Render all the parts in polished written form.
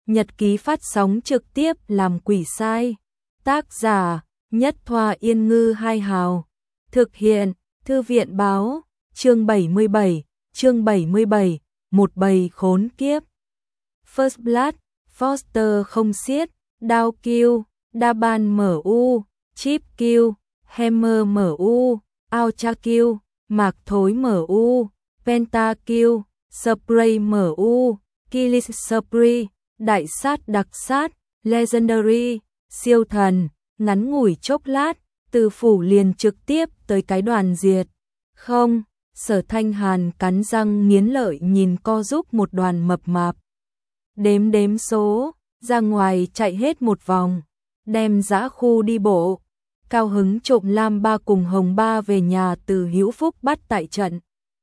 nhật ký phát sóng trực tiếp làm quỷ sai. Tác giả Nhất Thoa Yên Ngư Hai Hào. Thực hiện Thư viện Báo. Chương 77, một bầy khốn kiếp. First Blood, Foster không xiết, Down Kill, Daban MU, Chip Kill, Hammer MU, Ultra Kill, Mạc Thối MU, Penta Kill, Spray MU, Killis Spree, Đại sát đặc sát, Legendary, siêu thần, ngắn ngủi chốc lát, từ phủ liền trực tiếp tới cái đoàn diệt. Không, Sở Thanh Hàn cắn răng nghiến lợi nhìn co giúp một đoàn mập mạp. Đếm số, ra ngoài chạy hết một vòng, đem dã khu đi bộ. Cao hứng trộm Lam Ba cùng Hồng Ba về nhà từ Hữu Phúc bắt tại trận.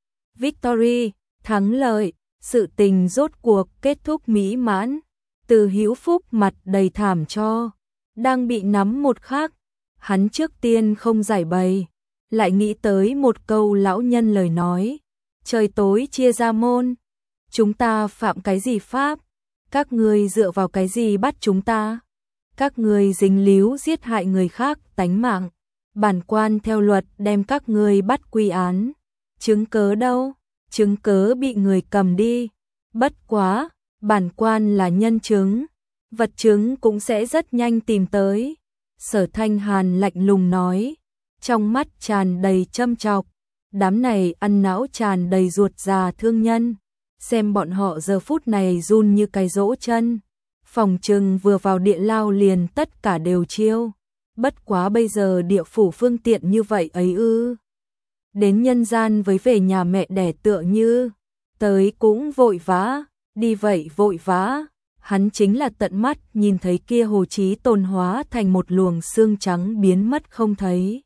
Victory, thắng lợi, sự tình rốt cuộc kết thúc mỹ mãn. Từ Hữu Phúc mặt đầy thảm cho, đang bị nắm một khắc. Hắn trước tiên không giải bày, lại nghĩ tới một câu lão nhân lời nói. Trời tối chia ra môn, chúng ta phạm cái gì pháp? Các ngươi dựa vào cái gì bắt chúng ta? Các ngươi dính líu giết hại người khác tánh mạng. Bản quan theo luật đem các ngươi bắt quy án. Chứng cớ đâu? Chứng cớ bị người cầm đi. Bất quá, bản quan là nhân chứng. Vật chứng cũng sẽ rất nhanh tìm tới. Sở Thanh Hàn lạnh lùng nói, trong mắt tràn đầy châm chọc. Đám này ăn não tràn đầy ruột già thương nhân. Xem bọn họ giờ phút này run như cái dỗ chân. Phòng trừng vừa vào địa lao liền tất cả đều chiêu. Bất quá bây giờ địa phủ phương tiện như vậy ấy ư. Đến nhân gian với về nhà mẹ đẻ tựa như. Tới cũng vội vã, đi vậy vội vã. Hắn chính là tận mắt nhìn thấy kia Hồ Chí Tôn hóa thành một luồng xương trắng biến mất không thấy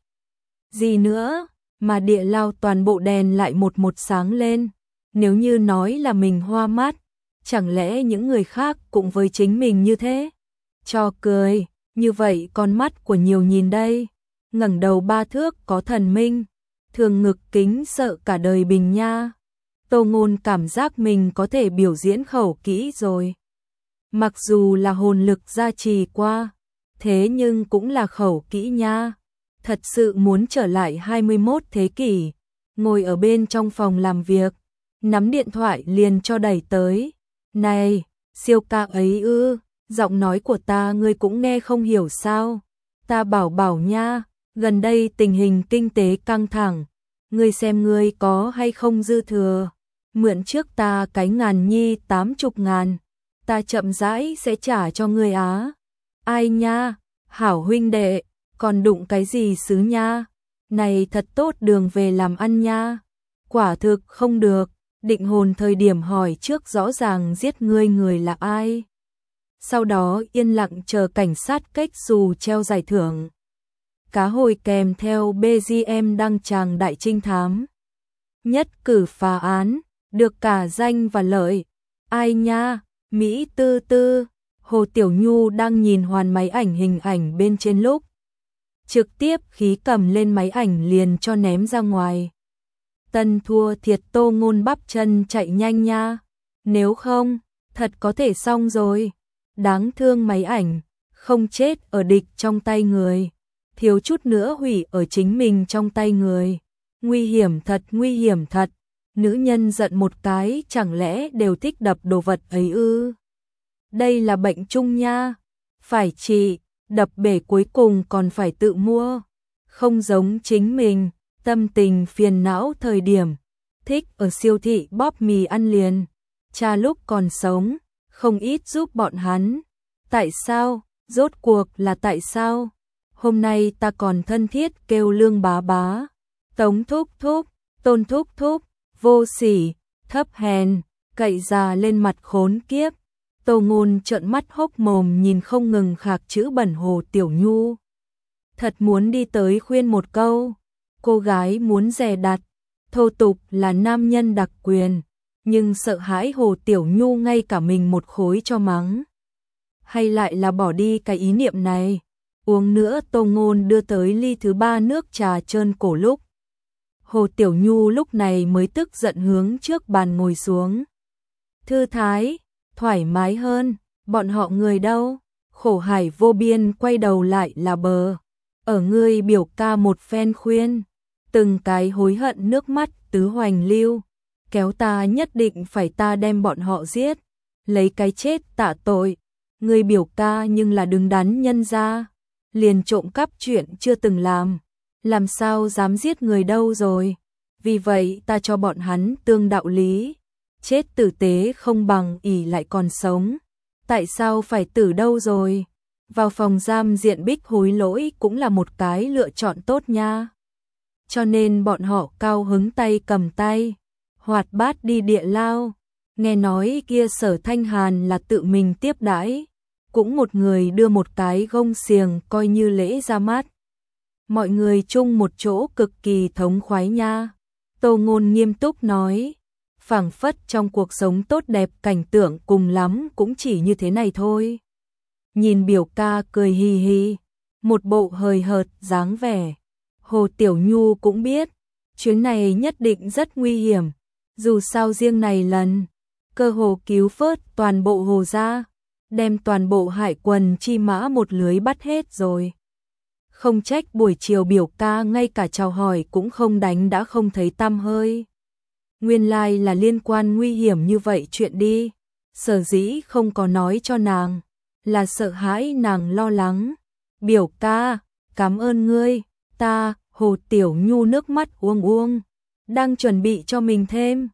gì nữa, mà địa lao toàn bộ đèn lại một sáng lên. Nếu như nói là mình hoa mắt, chẳng lẽ những người khác cũng với chính mình như thế? Cho cười, như vậy con mắt của nhiều nhìn đây, ngẩng đầu 3 thước có thần minh, thường ngực kính sợ cả đời bình nha. Tô Ngôn cảm giác mình có thể biểu diễn khẩu kỹ rồi. Mặc dù là hồn lực gia trì qua, thế nhưng cũng là khẩu kỹ nha. Thật sự muốn trở lại 21 thế kỷ, ngồi ở bên trong phòng làm việc, nắm điện thoại liền cho đẩy tới. Này, siêu ca ấy ư, giọng nói của ta ngươi cũng nghe không hiểu sao? Ta bảo nha, gần đây tình hình kinh tế căng thẳng, ngươi xem ngươi có hay không dư thừa, mượn trước ta cái 80.000, ta chậm rãi sẽ trả cho ngươi á. Ai nha, hảo huynh đệ, còn đụng cái gì xứ nha, này thật tốt đường về làm ăn nha. Quả thực không được, định hồn thời điểm hỏi trước rõ ràng giết ngươi người là ai. Sau đó yên lặng chờ cảnh sát cách dù treo giải thưởng. Cá hồi kèm theo BGM đăng tràng đại trinh thám. Nhất cử phá án, được cả danh và lợi. Ai nha, Mỹ tư tư, Hồ Tiểu Nhu đang nhìn hoàn máy ảnh hình ảnh bên trên lúc. Trực tiếp khí cầm lên máy ảnh liền cho ném ra ngoài. Tân thua thiệt. Tô Ngôn bắp chân chạy nhanh nha. Nếu không, thật có thể xong rồi. Đáng thương máy ảnh, không chết ở địch trong tay người. Thiếu chút nữa hủy ở chính mình trong tay người. Nguy hiểm thật. Nữ nhân giận một cái chẳng lẽ đều thích đập đồ vật ấy ư? Đây là bệnh chung nha. Phải trị, đập bể cuối cùng còn phải tự mua. Không giống chính mình, tâm tình phiền não thời điểm. Thích ở siêu thị bóp mì ăn liền. Cha lúc còn sống, không ít giúp bọn hắn. Tại sao? Rốt cuộc là tại sao? Hôm nay ta còn thân thiết kêu Lương bá bá, Tống thúc thúc, Tôn thúc thúc, vô sỉ, thấp hèn, cậy già lên mặt khốn kiếp. Tô Ngôn trợn mắt hốc mồm nhìn không ngừng khạc chữ bẩn Hồ Tiểu Nhu. Thật muốn đi tới khuyên một câu. Cô gái muốn dè đặt, thô tục là nam nhân đặc quyền, nhưng sợ hãi Hồ Tiểu Nhu ngay cả mình một khối cho mắng. Hay lại là bỏ đi cái ý niệm này. Uống nữa. Tô Ngôn đưa tới ly thứ 3 nước trà trơn cổ lúc. Hồ Tiểu Nhu lúc này mới tức giận hướng trước bàn ngồi xuống. Thư thái, thoải mái hơn, Bọn họ người đâu? Khổ hải vô biên quay đầu lại là bờ. Ở ngươi biểu ca một phen khuyên. Từng cái hối hận nước mắt tứ hoành lưu. Kéo ta nhất định phải ta đem bọn họ giết. Lấy cái chết tạ tội. Ngươi biểu ca nhưng là đứng đắn nhân ra. Liền trộm cắp chuyện chưa từng làm sao dám giết người đâu rồi. Vì vậy ta cho bọn hắn tương đạo lý. Chết tử tế không bằng ỷ lại còn sống. Tại sao phải tử đâu rồi? Vào phòng giam diện bích hối lỗi cũng là một cái lựa chọn tốt nha. Cho nên bọn họ cao hứng tay cầm tay, hoạt bát đi địa lao. Nghe nói kia Sở Thanh Hàn là tự mình tiếp đãi, cũng một người đưa một cái gông xiềng coi như lễ ra mắt. Mọi người chung một chỗ cực kỳ thống khoái nha. Tô Ngôn nghiêm túc nói, phảng phất trong cuộc sống tốt đẹp cảnh tượng cùng lắm cũng chỉ như thế này thôi. Nhìn biểu ca cười hì hì, một bộ hời hợt dáng vẻ. Hồ Tiểu Nhu cũng biết, chuyến này nhất định rất nguy hiểm, dù sao riêng này lần, cơ hồ cứu vớt toàn bộ hồ gia, đem toàn bộ hải quần chi mã một lưới bắt hết rồi. Không trách buổi chiều biểu ca ngay cả chào hỏi cũng không đánh đã không thấy tăm hơi. Nguyên lai là liên quan nguy hiểm như vậy chuyện đi. Sở dĩ không có nói cho nàng, là sợ hãi nàng lo lắng. Biểu ca, cảm ơn ngươi, ta, Hồ Tiểu Nhu nước mắt uông, đang chuẩn bị cho mình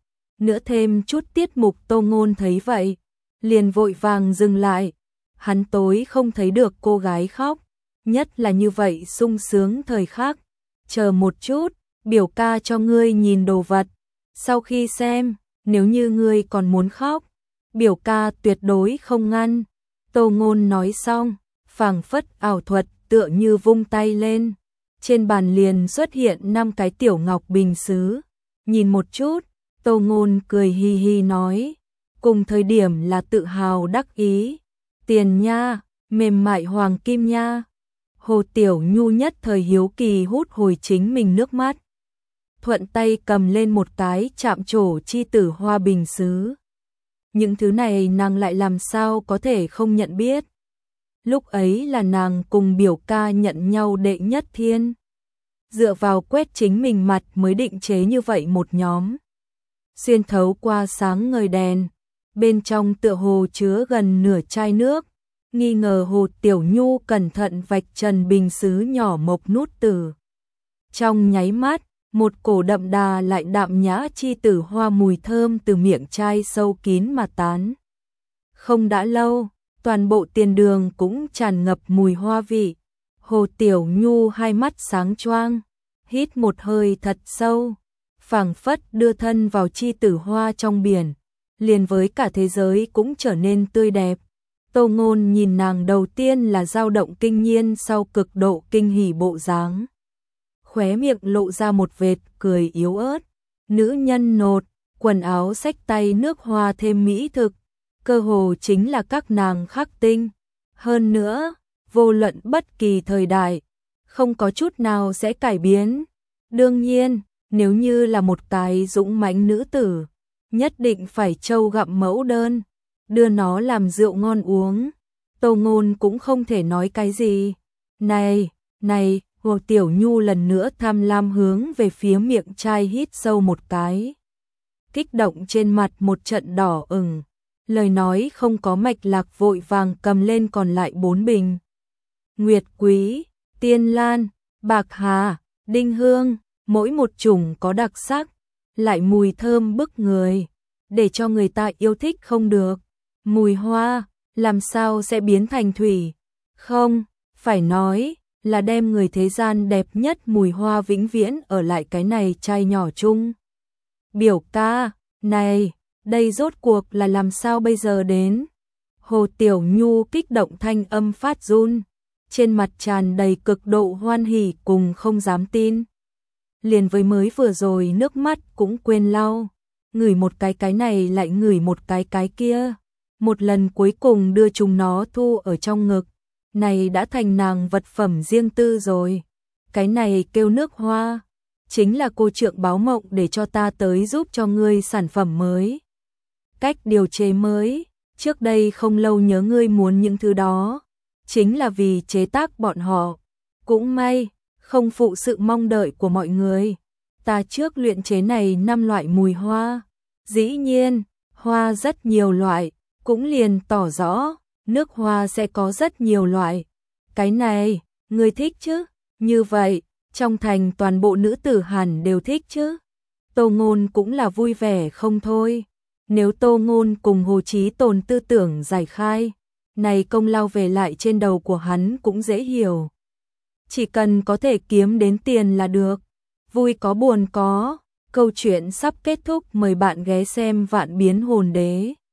thêm chút tiết mục. Tô Ngôn thấy vậy, liền vội vàng dừng lại. Hắn tối không thấy được cô gái khóc, nhất là như vậy sung sướng thời khắc. Chờ một chút, biểu ca cho ngươi nhìn đồ vật. Sau khi xem, nếu như ngươi còn muốn khóc, biểu ca tuyệt đối không ngăn. Tô Ngôn nói xong, phảng phất ảo thuật tựa như vung tay lên. Trên bàn liền xuất hiện 5 cái tiểu ngọc bình sứ. Nhìn một chút, Tô Ngôn cười hi hi nói, cùng thời điểm là tự hào đắc ý. Tiền nha, mềm mại hoàng kim nha. Hồ Tiểu Nhu nhất thời hiếu kỳ hút hồi chính mình nước mắt. Thuận tay cầm lên một cái chạm trổ chi tử hoa bình sứ. Những thứ này nàng lại làm sao có thể không nhận biết. Lúc ấy là nàng cùng biểu ca nhận nhau đệ nhất thiên. Dựa vào quét chính mình mặt mới định chế như vậy một nhóm. Xuyên thấu qua sáng ngời đèn, bên trong tựa hồ chứa gần nửa chai nước. Nghi ngờ Hồ Tiểu Nhu cẩn thận vạch trần bình sứ nhỏ mộc nút từ. Trong nháy mắt, một cổ đậm đà lại đạm nhã chi tử hoa mùi thơm từ miệng chai sâu kín mà tán. Không đã lâu, toàn bộ tiền đường cũng tràn ngập mùi hoa vị. Hồ Tiểu Nhu hai mắt sáng choang, hít một hơi thật sâu, phảng phất đưa thân vào chi tử hoa trong biển, liền với cả thế giới cũng trở nên tươi đẹp. Tô Ngôn nhìn nàng đầu tiên là dao động kinh nhiên, sau cực độ kinh hỉ bộ dáng. Khóe miệng lộ ra một vệt cười yếu ớt. Nữ nhân nột, quần áo xách tay nước hoa thêm mỹ thực, cơ hồ chính là các nàng khắc tinh. Hơn nữa, vô luận bất kỳ thời đại, không có chút nào sẽ cải biến. Đương nhiên, nếu như là một cái dũng mãnh nữ tử, nhất định phải trâu gặm mẫu đơn, đưa nó làm rượu ngon uống. Tô Ngôn cũng không thể nói cái gì. Này, Hồ Tiểu Nhu lần nữa tham lam hướng về phía miệng chai hít sâu một cái. Kích động trên mặt một trận đỏ ửng, lời nói không có mạch lạc vội vàng cầm lên còn lại 4 bình. Nguyệt Quý, Tiên Lan, Bạc Hà, Đinh Hương, mỗi một chủng có đặc sắc, lại mùi thơm bức người, để cho người ta yêu thích không được. Mùi hoa, làm sao sẽ biến thành thủy? Không, phải nói là đem người thế gian đẹp nhất mùi hoa vĩnh viễn ở lại cái này chai nhỏ chung. Biểu ca, này, đây rốt cuộc là làm sao bây giờ đến? Hồ Tiểu Nhu kích động thanh âm phát run, trên mặt tràn đầy cực độ hoan hỉ cùng không dám tin. Liền với mới vừa rồi nước mắt cũng quên lau, ngửi một cái này lại ngửi một cái kia. Một lần cuối cùng đưa chúng nó thu ở trong ngực, này đã thành nàng vật phẩm riêng tư rồi. Cái này kêu nước hoa, chính là cô trượng báo mộng để cho ta tới giúp cho ngươi sản phẩm mới. Cách điều chế mới, trước đây không lâu nhớ ngươi muốn những thứ đó, chính là vì chế tác bọn họ. Cũng may, không phụ sự mong đợi của mọi người. Ta trước luyện chế này 5 loại mùi hoa. Dĩ nhiên, hoa rất nhiều loại, cũng liền tỏ rõ, nước hoa sẽ có rất nhiều loại. Cái này, ngươi thích chứ? Như vậy, trong thành toàn bộ nữ tử hẳn đều thích chứ? Tô Ngôn cũng là vui vẻ không thôi. Nếu Tô Ngôn cùng Hồ Chí Tồn tư tưởng giải khai, này công lao về lại trên đầu của hắn cũng dễ hiểu. Chỉ cần có thể kiếm đến tiền là được. Vui có buồn có. Câu chuyện sắp kết thúc, mời bạn ghé xem Vạn Biến Hồn Đế.